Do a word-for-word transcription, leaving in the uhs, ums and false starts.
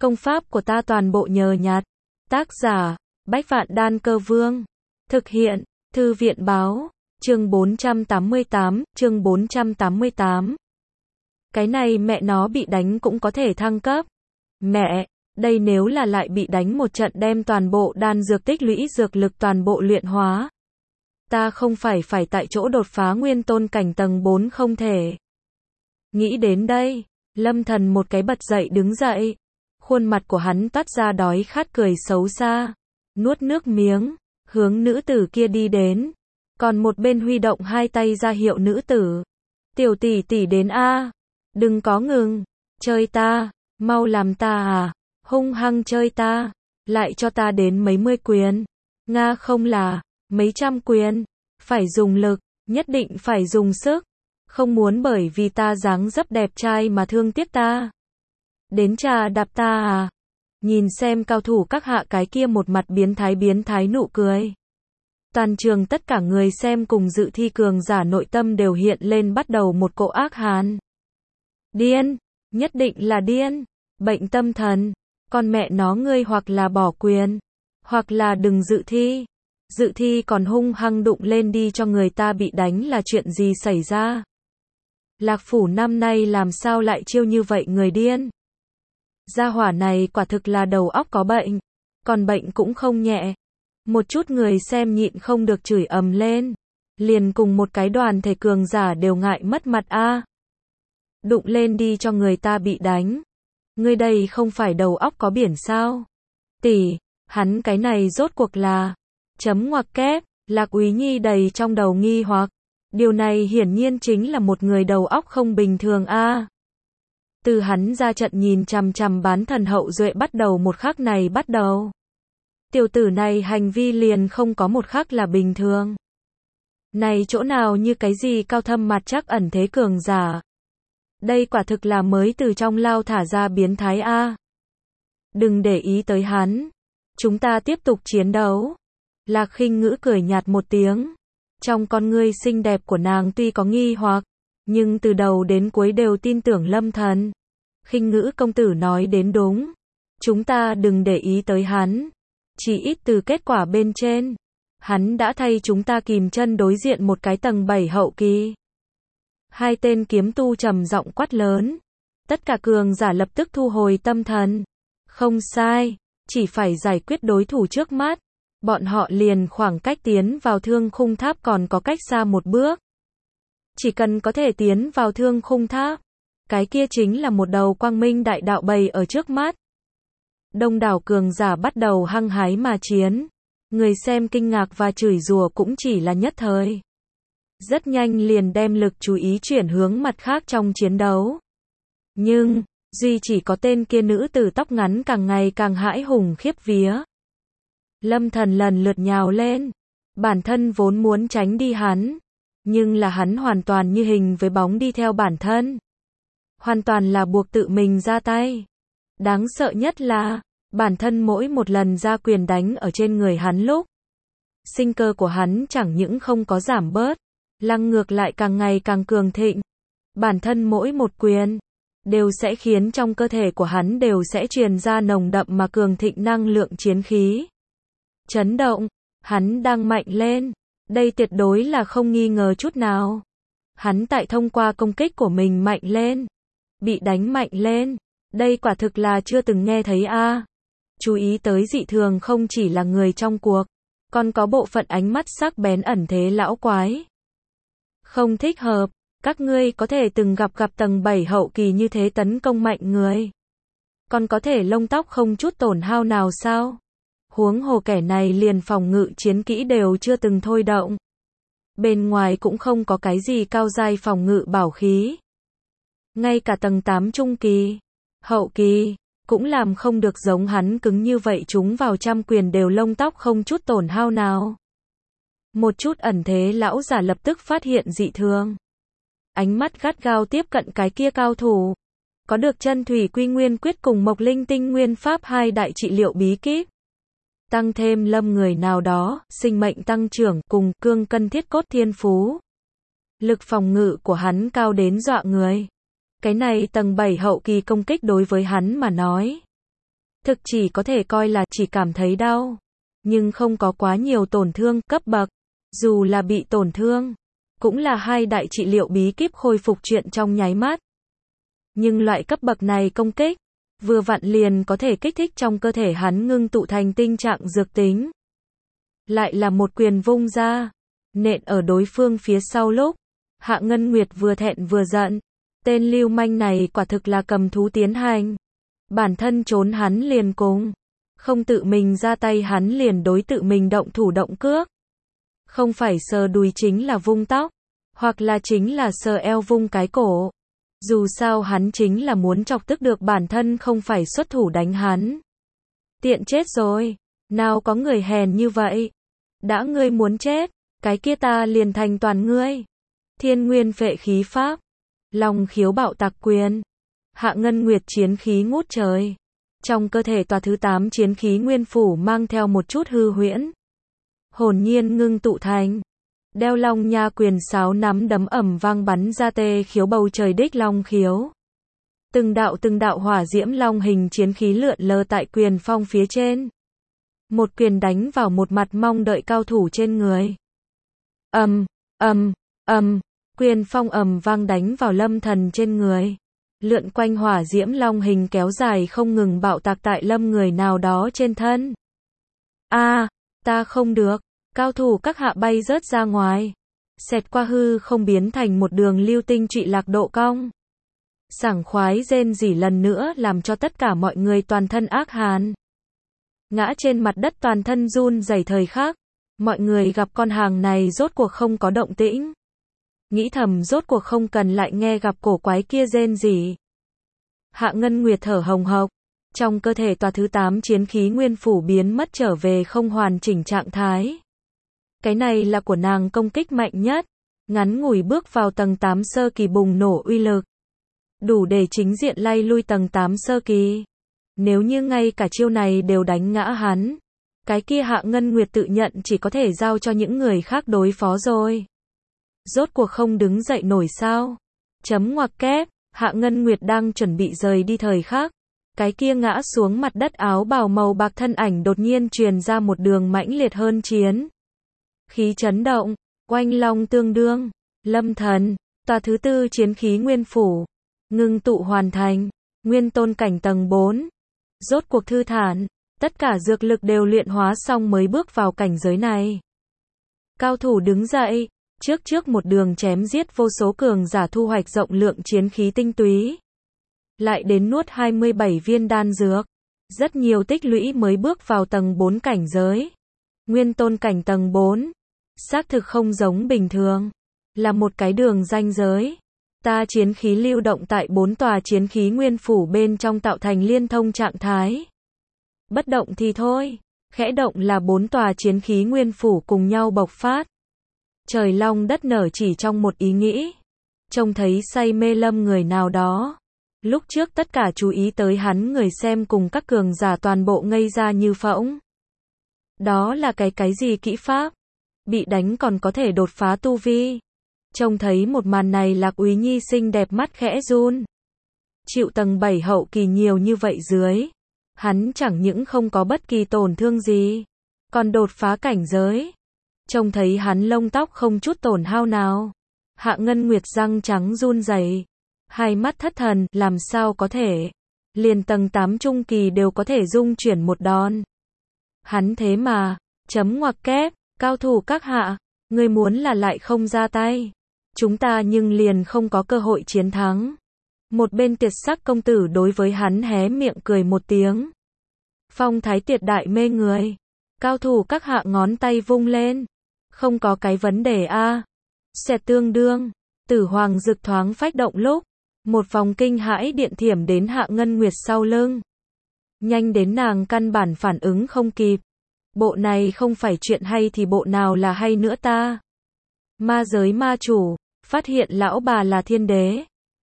Công pháp của ta toàn bộ nhờ nhặt. Tác giả, Bách Vạn Đan Cơ Vương. Thực hiện, Thư viện Báo. Chương bốn trăm tám mươi tám, chương bốn trăm tám mươi tám. Cái này mẹ nó bị đánh cũng có thể thăng cấp. Mẹ, đây nếu là lại bị đánh một trận đem toàn bộ đan dược tích lũy dược lực toàn bộ luyện hóa. Ta không phải phải tại chỗ đột phá nguyên tôn cảnh tầng bốn không thể. Nghĩ đến đây, Lâm Thần một cái bật dậy đứng dậy. Khuôn mặt của hắn toát ra đói khát cười xấu xa. Nuốt nước miếng, hướng nữ tử kia đi đến. Còn một bên huy động hai tay ra hiệu nữ tử. Tiểu tỷ tỷ đến a, đừng có ngừng, chơi ta, mau làm ta à, hung hăng chơi ta, lại cho ta đến mấy mươi quyền. Nga không là, mấy trăm quyền, phải dùng lực, nhất định phải dùng sức, không muốn bởi vì ta dáng dấp đẹp trai mà thương tiếc ta. Đến trà đạp ta à, nhìn xem cao thủ các hạ cái kia một mặt biến thái biến thái nụ cười. Toàn trường tất cả người xem cùng dự thi cường giả nội tâm đều hiện lên bắt đầu một cỗ ác hàn. Điên, nhất định là điên, bệnh tâm thần, con mẹ nó ngươi hoặc là bỏ quyền, hoặc là đừng dự thi. Dự thi còn hung hăng đụng lên đi cho người ta bị đánh là chuyện gì xảy ra? Lạc Phủ năm nay làm sao lại chiêu như vậy người điên? Gia hỏa này quả thực là đầu óc có bệnh, còn bệnh cũng không nhẹ. Một chút người xem nhịn không được chửi ầm lên, liền cùng một cái đoàn thể cường giả đều ngại mất mặt a. Đụng lên đi cho người ta bị đánh. Ngươi đây không phải đầu óc có biển sao? Tỷ, hắn cái này rốt cuộc là chấm ngoặc kép. Lạc Úy Nhi đầy trong đầu nghi hoặc. Điều này hiển nhiên chính là một người đầu óc không bình thường a. Từ hắn ra trận nhìn chằm chằm bán thần hậu duệ bắt đầu một khắc này bắt đầu. Tiểu tử này hành vi liền không có một khắc là bình thường. Này chỗ nào như cái gì cao thâm mặt chắc ẩn thế cường giả. Đây quả thực là mới từ trong lao thả ra biến thái a. Đừng để ý tới hắn. Chúng ta tiếp tục chiến đấu. Lạc Khinh Ngữ cười nhạt một tiếng. Trong con ngươi xinh đẹp của nàng tuy có nghi hoặc, nhưng từ đầu đến cuối đều tin tưởng Lâm Thần. Khinh Ngữ công tử nói đến đúng. Chúng ta đừng để ý tới hắn. Chỉ ít từ kết quả bên trên, hắn đã thay chúng ta kìm chân đối diện một cái tầng bảy hậu kỳ. Hai tên kiếm tu trầm giọng quát lớn. Tất cả cường giả lập tức thu hồi tâm thần. Không sai, chỉ phải giải quyết đối thủ trước mắt. Bọn họ liền khoảng cách tiến vào thương khung tháp còn có cách xa một bước. Chỉ cần có thể tiến vào thương khung tháp, cái kia chính là một đầu quang minh đại đạo bày ở trước mắt. Đông đảo cường giả bắt đầu hăng hái mà chiến. Người xem kinh ngạc và chửi rủa cũng chỉ là nhất thời. Rất nhanh liền đem lực chú ý chuyển hướng mặt khác trong chiến đấu. Nhưng, duy chỉ có tên kia nữ tử tóc ngắn càng ngày càng hãi hùng khiếp vía. Lâm Thần lần lượt nhào lên. Bản thân vốn muốn tránh đi hắn. Nhưng là hắn hoàn toàn như hình với bóng đi theo bản thân. Hoàn toàn là buộc tự mình ra tay. Đáng sợ nhất là, bản thân mỗi một lần ra quyền đánh ở trên người hắn lúc. Sinh cơ của hắn chẳng những không có giảm bớt, lăng ngược lại càng ngày càng cường thịnh. Bản thân mỗi một quyền, đều sẽ khiến trong cơ thể của hắn đều sẽ truyền ra nồng đậm mà cường thịnh năng lượng chiến khí. Chấn động, hắn đang mạnh lên, đây tuyệt đối là không nghi ngờ chút nào. Hắn tại thông qua công kích của mình mạnh lên, bị đánh mạnh lên, đây quả thực là chưa từng nghe thấy a. Chú ý tới dị thường không chỉ là người trong cuộc, còn có bộ phận ánh mắt sắc bén ẩn thế lão quái. Không thích hợp, các ngươi có thể từng gặp gặp tầng bảy hậu kỳ như thế tấn công mạnh người. Còn có thể lông tóc không chút tổn hao nào sao? Huống hồ kẻ này liền phòng ngự chiến kỹ đều chưa từng thôi động. Bên ngoài cũng không có cái gì cao giai phòng ngự bảo khí. Ngay cả tầng tám trung kỳ, hậu kỳ, cũng làm không được giống hắn cứng như vậy chúng vào trăm quyền đều lông tóc không chút tổn hao nào. Một chút ẩn thế lão giả lập tức phát hiện dị thường. Ánh mắt gắt gao tiếp cận cái kia cao thủ. Có được chân thủy quy nguyên quyết cùng mộc linh tinh nguyên pháp hai đại trị liệu bí kíp. Tăng thêm lâm người nào đó, sinh mệnh tăng trưởng cùng cương cân thiết cốt thiên phú. Lực phòng ngự của hắn cao đến dọa người. Cái này tầng bảy hậu kỳ công kích đối với hắn mà nói. thực chỉ có thể coi là chỉ cảm thấy đau, nhưng không có quá nhiều tổn thương cấp bậc. Dù là bị tổn thương, cũng là hai đại trị liệu bí kíp khôi phục chuyện trong nháy mắt. Nhưng loại cấp bậc này công kích, vừa vặn liền có thể kích thích trong cơ thể hắn ngưng tụ thành tình trạng dược tính. Lại là một quyền vung ra, nện ở đối phương phía sau lúc, Hạ Ngân Nguyệt vừa thẹn vừa giận. Tên lưu manh này quả thực là cầm thú tiến hành. Bản thân trốn hắn liền cùng. Không tự mình ra tay hắn liền đối tự mình động thủ động cước. Không phải sờ đùi chính là vung tóc, hoặc là chính là sờ eo vung cái cổ. Dù sao hắn chính là muốn chọc tức được bản thân không phải xuất thủ đánh hắn. Tiện chết rồi, nào có người hèn như vậy. Đã ngươi muốn chết, cái kia ta liền thành toàn ngươi. Thiên nguyên phệ khí pháp, Long khiếu bạo tạc quyền. Hạ Ngân Nguyệt chiến khí ngút trời. Trong cơ thể tòa thứ tám chiến khí nguyên phủ mang theo một chút hư huyễn. Hồn nhiên ngưng tụ thành. Đeo Long nha quyền sáo nắm đấm ẩm vang bắn ra tê khiếu bầu trời đích Long khiếu. Từng đạo từng đạo hỏa diễm long hình chiến khí lượn lờ tại quyền phong phía trên. Một quyền đánh vào một mặt mong đợi cao thủ trên người. Ầm, ầm, ầm, quyền phong ầm vang đánh vào Lâm Thần trên người. Lượn quanh hỏa diễm long hình kéo dài không ngừng bạo tạc tại lâm người nào đó trên thân. A, à, ta không được, cao thủ các hạ bay rớt ra ngoài. Xẹt qua hư không biến thành một đường lưu tinh trụy lạc độ cong. Sảng khoái rên rỉ lần nữa làm cho tất cả mọi người toàn thân ác hàn. Ngã trên mặt đất toàn thân run rẩy thời khắc. Mọi người gặp con hàng này rốt cuộc không có động tĩnh. Nghĩ thầm rốt cuộc không cần lại nghe gặp cổ quái kia rên rỉ. Hạ Ngân Nguyệt thở hồng hộc. Trong cơ thể tòa thứ tám chiến khí nguyên phủ biến mất trở về không hoàn chỉnh trạng thái. Cái này là của nàng công kích mạnh nhất. Ngắn ngủi bước vào tầng tám sơ kỳ bùng nổ uy lực. Đủ để chính diện lay lui tầng tám sơ kỳ. Nếu như ngay cả chiêu này đều đánh ngã hắn, cái kia Hạ Ngân Nguyệt tự nhận chỉ có thể giao cho những người khác đối phó rồi. Rốt cuộc không đứng dậy nổi sao? Chấm ngoặc kép, Hạ Ngân Nguyệt đang chuẩn bị rời đi thời khắc. Cái kia ngã xuống mặt đất áo bào màu bạc thân ảnh đột nhiên truyền ra một đường mãnh liệt hơn chiến. Khí chấn động, oanh long tương đương, Lâm Thần, tòa thứ tư chiến khí nguyên phủ. Ngưng tụ hoàn thành, nguyên tôn cảnh tầng bốn. Rốt cuộc thư thản, tất cả dược lực đều luyện hóa xong mới bước vào cảnh giới này. Cao thủ đứng dậy, trước trước một đường chém giết vô số cường giả thu hoạch rộng lượng chiến khí tinh túy. Lại đến nuốt hai mươi bảy viên đan dược. Rất nhiều tích lũy mới bước vào tầng bốn cảnh giới. Nguyên tôn cảnh tầng bốn. Xác thực không giống bình thường. Là một cái đường ranh giới. Ta chiến khí lưu động tại bốn tòa chiến khí nguyên phủ bên trong tạo thành liên thông trạng thái. Bất động thì thôi, khẽ động là bốn tòa chiến khí nguyên phủ cùng nhau bộc phát. Trời long đất nở chỉ trong một ý nghĩ. Trông thấy say mê lâm người nào đó. Lúc trước tất cả chú ý tới hắn người xem cùng các cường giả toàn bộ ngây ra như phỗng. Đó là cái cái gì kỹ pháp? Bị đánh còn có thể đột phá tu vi. Trông thấy một màn này Lạc Úy Nhi xinh đẹp mắt khẽ run. Chịu tầng bảy hậu kỳ nhiều như vậy dưới. Hắn chẳng những không có bất kỳ tổn thương gì. Còn đột phá cảnh giới. Trông thấy hắn lông tóc không chút tổn hao nào. Hạ Ngân Nguyệt răng trắng run rẩy. Hai mắt thất thần, làm sao có thể. Liền tầng tám trung kỳ đều có thể dung chuyển một đòn. Hắn thế mà, chấm ngoặc kép, cao thủ các hạ, người muốn là lại không ra tay. Chúng ta nhưng liền không có cơ hội chiến thắng. Một bên Tiệt Sắc công tử đối với hắn hé miệng cười một tiếng. Phong thái tuyệt đại mê người. Cao thủ các hạ ngón tay vung lên. Không có cái vấn đề a. À. Xẹt tương đương. Tử Hoàng Dực thoáng phách động lúc. Một vòng kinh hãi điện thiểm đến Hạ Ngân Nguyệt sau lưng. Nhanh đến nàng căn bản phản ứng không kịp. Bộ này không phải chuyện hay thì bộ nào là hay nữa ta. Ma giới ma chủ, phát hiện lão bà là thiên đế.